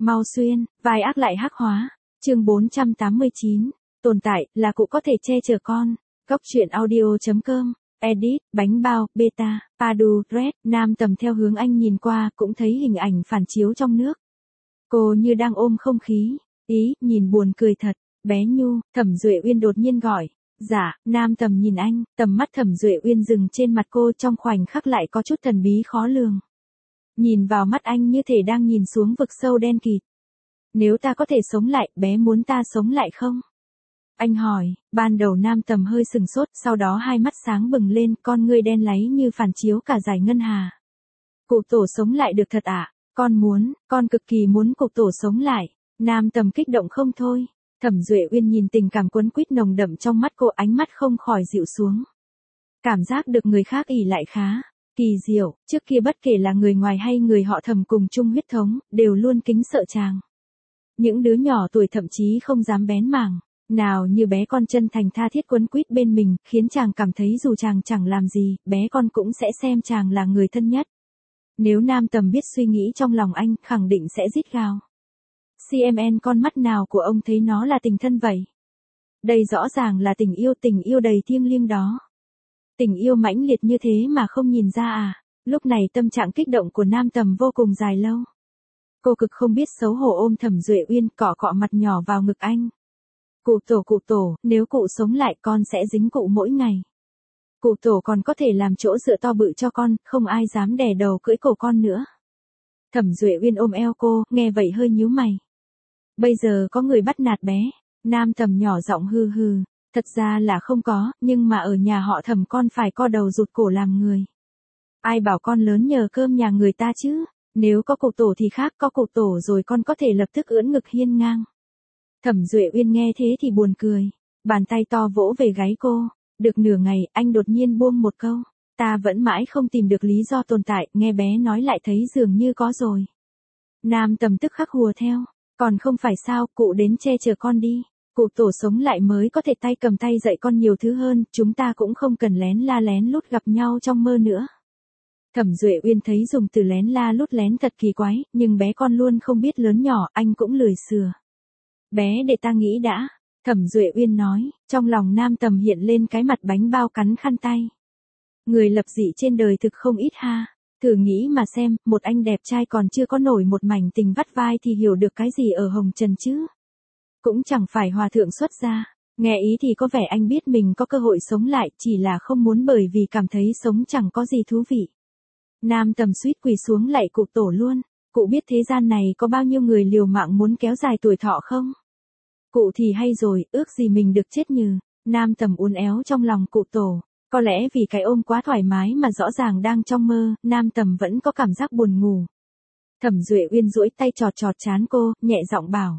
Mau xuyên, vai ác lại hắc hóa. Chương 489, tồn tại là cụ có thể che chở con. Góc truyện audio.com. Edit, bánh bao, beta, Padu, Red, Nam Tầm theo hướng anh nhìn qua cũng thấy hình ảnh phản chiếu trong nước. Cô như đang ôm không khí. Ý, nhìn buồn cười thật. Bé Nhu, Thẩm Duệ Uyên đột nhiên gọi. Dạ, Nam Tầm nhìn anh, tầm mắt Thẩm Duệ Uyên dừng trên mặt cô trong khoảnh khắc lại có chút thần bí khó lường. Nhìn vào mắt anh như thể đang nhìn xuống vực sâu đen kịt. Nếu ta có thể sống lại, bé muốn ta sống lại không? Anh hỏi, ban đầu Nam Tầm hơi sừng sốt, sau đó hai mắt sáng bừng lên, con ngươi đen láy như phản chiếu cả dải ngân hà. Cụ tổ sống lại được thật ạ? Con muốn, con cực kỳ muốn cụ tổ sống lại. Nam Tầm kích động không thôi. Thẩm Duệ Uyên nhìn tình cảm quấn quýt nồng đậm trong mắt cô, ánh mắt không khỏi dịu xuống. Cảm giác được người khác ỷ lại khá kỳ diệu, trước kia bất kể là người ngoài hay người họ Thẩm cùng chung huyết thống, đều luôn kính sợ chàng. Những đứa nhỏ tuổi thậm chí không dám bén mảng, nào như bé con chân thành tha thiết quấn quýt bên mình, khiến chàng cảm thấy dù chàng chẳng làm gì, bé con cũng sẽ xem chàng là người thân nhất. Nếu Nam Tầm biết suy nghĩ trong lòng anh, khẳng định sẽ rít gào. CMN, con mắt nào của ông thấy nó là tình thân vậy? Đây rõ ràng là tình yêu đầy thiêng liêng đó. Tình yêu mãnh liệt như thế mà không nhìn ra à? Lúc này tâm trạng kích động của Nam Tầm vô cùng dài lâu. Cô cực không biết xấu hổ ôm Thẩm Duệ Uyên, cọ cọ mặt nhỏ vào ngực anh. Cụ tổ, nếu cụ sống lại con sẽ dính cụ mỗi ngày. Cụ tổ còn có thể làm chỗ dựa to bự cho con, không ai dám đè đầu cưỡi cổ con nữa. Thẩm Duệ Uyên ôm eo cô, nghe vậy hơi nhíu mày. Bây giờ có người bắt nạt bé. Nam Tầm nhỏ giọng hừ hừ. Thật ra là không có, nhưng mà ở nhà họ Thẩm con phải co đầu rụt cổ làm người. Ai bảo con lớn nhờ cơm nhà người ta chứ? Nếu có cụ tổ thì khác, có cụ tổ rồi con có thể lập tức ưỡn ngực hiên ngang. Thẩm Duệ Uyên nghe thế thì buồn cười. Bàn tay to vỗ về gáy cô. Được nửa ngày, anh đột nhiên buông một câu. Ta vẫn mãi không tìm được lý do tồn tại, nghe bé nói lại thấy dường như có rồi. Nam Tầm tức khắc hùa theo. Còn không phải sao, cụ đến che chở con đi. Cụ tổ sống lại mới có thể tay cầm tay dạy con nhiều thứ hơn, chúng ta cũng không cần lén la lén lút gặp nhau trong mơ nữa. Thẩm Duệ Uyên thấy dùng từ lén la lút lén thật kỳ quái, nhưng bé con luôn không biết lớn nhỏ, anh cũng lười sửa. Bé để ta nghĩ đã. Thẩm Duệ Uyên nói, trong lòng Nam Tầm hiện lên cái mặt bánh bao cắn khăn tay. Người lập dị trên đời thực không ít ha. Thử nghĩ mà xem, một anh đẹp trai còn chưa có nổi một mảnh tình vắt vai thì hiểu được cái gì ở hồng trần chứ. Cũng chẳng phải hòa thượng xuất gia. Nghe ý thì có vẻ anh biết mình có cơ hội sống lại, chỉ là không muốn bởi vì cảm thấy sống chẳng có gì thú vị. Nam Tầm suýt quỳ xuống lạy cụ tổ luôn. Cụ biết thế gian này có bao nhiêu người liều mạng muốn kéo dài tuổi thọ không? Cụ thì hay rồi, ước gì mình được chết nhừ. Nam Tầm uốn éo trong lòng cụ tổ. Có lẽ vì cái ôm quá thoải mái mà rõ ràng đang trong mơ, Nam Tầm vẫn có cảm giác buồn ngủ. Thẩm Duệ Uyên duỗi tay chọt chọt trán cô, nhẹ giọng bảo.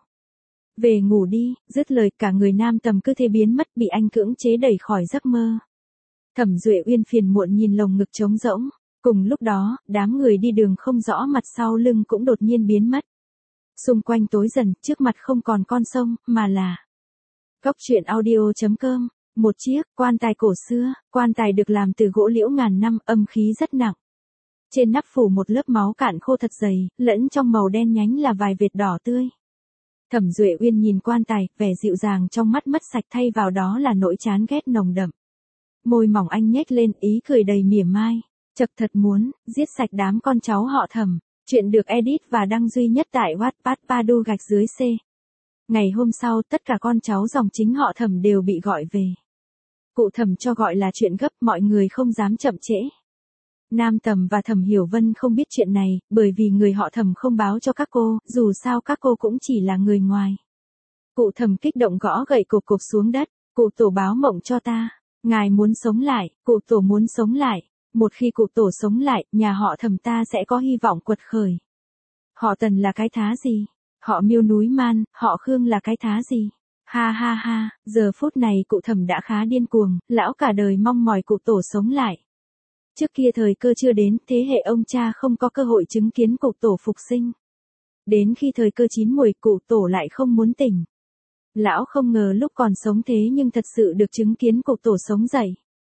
Về ngủ đi, dứt lời cả người Nam Tầm cứ thế biến mất, bị anh cưỡng chế đẩy khỏi giấc mơ. Thẩm Duệ Uyên phiền muộn nhìn lồng ngực trống rỗng. Cùng lúc đó, đám người đi đường không rõ mặt sau lưng cũng đột nhiên biến mất. Xung quanh tối dần, trước mặt không còn con sông, mà là Góc truyện audio.com. Một chiếc quan tài cổ xưa, quan tài được làm từ gỗ liễu ngàn năm, âm khí rất nặng. Trên nắp phủ một lớp máu cạn khô thật dày, lẫn trong màu đen nhánh là vài vệt đỏ tươi. Thẩm Duệ Uyên nhìn quan tài, vẻ dịu dàng trong mắt mất sạch, thay vào đó là nỗi chán ghét nồng đậm. Môi mỏng anh nhếch lên, ý cười đầy mỉa mai. Chật thật muốn giết sạch đám con cháu họ Thẩm. Chuyện được edit và đăng duy nhất tại Wattpad Padu-C. Ngày hôm sau, tất cả con cháu dòng chính họ Thẩm đều bị gọi về. Cụ Thẩm cho gọi là chuyện gấp, mọi người không dám chậm trễ. Nam Tầm và Thẩm Hiểu Vân không biết chuyện này, bởi vì người họ Thẩm không báo cho các cô, dù sao các cô cũng chỉ là người ngoài. Cụ Thẩm kích động gõ gậy cộp cộp xuống đất. Cụ tổ báo mộng cho ta. Ngài muốn sống lại, cụ tổ muốn sống lại. Một khi cụ tổ sống lại, nhà họ Thẩm ta sẽ có hy vọng quật khởi. Họ Tần là cái thá gì? Họ Miêu núi Man, họ Khương là cái thá gì? Ha ha ha, giờ phút này cụ Thẩm đã khá điên cuồng, lão cả đời mong mỏi cụ tổ sống lại. Trước kia thời cơ chưa đến, thế hệ ông cha không có cơ hội chứng kiến cụ tổ phục sinh. Đến khi thời cơ chín muồi, cụ tổ lại không muốn tỉnh. Lão không ngờ lúc còn sống thế nhưng thật sự được chứng kiến cụ tổ sống dậy.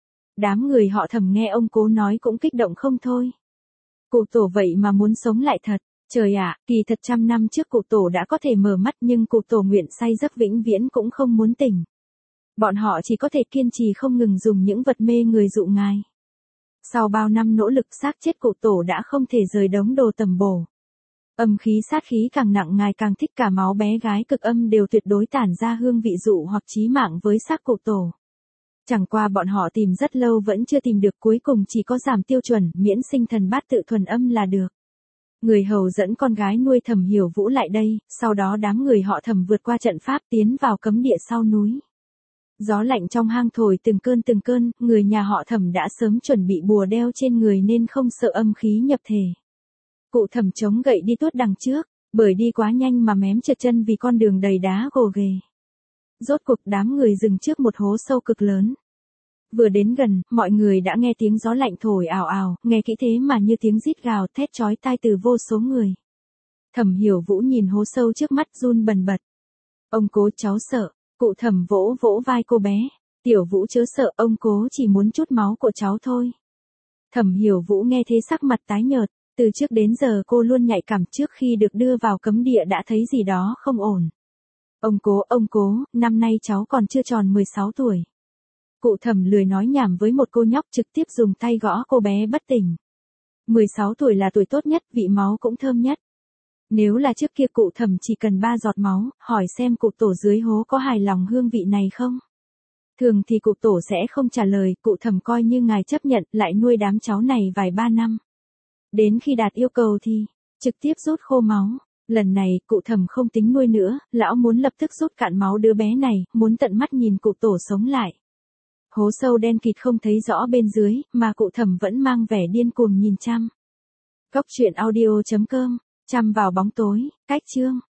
Đám người họ Thẩm nghe ông cố nói cũng kích động không thôi. Cụ tổ vậy mà muốn sống lại thật. Trời ạ, kỳ thật 100 năm trước cụ tổ đã có thể mở mắt nhưng cụ tổ nguyện say giấc vĩnh viễn cũng không muốn tỉnh. Bọn họ chỉ có thể kiên trì không ngừng dùng những vật mê người dụ ngài. Sau bao năm nỗ lực xác chết cụ tổ đã không thể rời đống đồ tầm bổ. Âm khí sát khí càng nặng ngài càng thích, cả máu bé gái cực âm đều tuyệt đối tản ra hương vị dụ hoặc chí mạng với xác cụ tổ. Chẳng qua bọn họ tìm rất lâu vẫn chưa tìm được, cuối cùng chỉ có giảm tiêu chuẩn, miễn sinh thần bát tự thuần âm là được. Người hầu dẫn con gái nuôi Thẩm Hiểu Vũ lại đây, sau đó đám người họ Thẩm vượt qua trận pháp tiến vào cấm địa sau núi. Gió lạnh trong hang thổi từng cơn, người nhà họ Thẩm đã sớm chuẩn bị bùa đeo trên người nên không sợ âm khí nhập thể. Cụ Thẩm chống gậy đi tuốt đằng trước, bởi đi quá nhanh mà mém trượt chân vì con đường đầy đá gồ ghề. Rốt cuộc đám người dừng trước một hố sâu cực lớn. Vừa đến gần, mọi người đã nghe tiếng gió lạnh thổi ào ào, nghe kỹ thế mà như tiếng rít gào thét chói tai từ vô số người. Thẩm Hiểu Vũ nhìn hố sâu trước mắt run bần bật. Ông cố, cháu sợ. Cụ Thẩm vỗ vỗ vai cô bé. Tiểu Vũ chớ sợ, ông cố chỉ muốn chút máu của cháu thôi. Thẩm Hiểu Vũ nghe thế sắc mặt tái nhợt. Từ trước đến giờ cô luôn nhạy cảm, trước khi được đưa vào cấm địa đã thấy gì đó không ổn. Ông cố, năm nay cháu còn chưa tròn 16 tuổi. Cụ Thẩm lười nói nhảm với một cô nhóc, trực tiếp dùng tay gõ cô bé bất tỉnh. 16 tuổi là tuổi tốt nhất, vị máu cũng thơm nhất. Nếu là trước kia cụ Thẩm chỉ cần 3 giọt máu, hỏi xem cụ tổ dưới hố có hài lòng hương vị này không? Thường thì cụ tổ sẽ không trả lời, cụ Thẩm coi như ngài chấp nhận, lại nuôi đám cháu này vài ba năm. Đến khi đạt yêu cầu thì trực tiếp rút khô máu. Lần này, cụ Thẩm không tính nuôi nữa, lão muốn lập tức rút cạn máu đứa bé này, muốn tận mắt nhìn cụ tổ sống lại. Hố sâu đen kịt không thấy rõ bên dưới, mà cụ Thẩm vẫn mang vẻ điên cuồng nhìn chăm. Cốc truyện audio.com, chăm vào bóng tối, cách chương.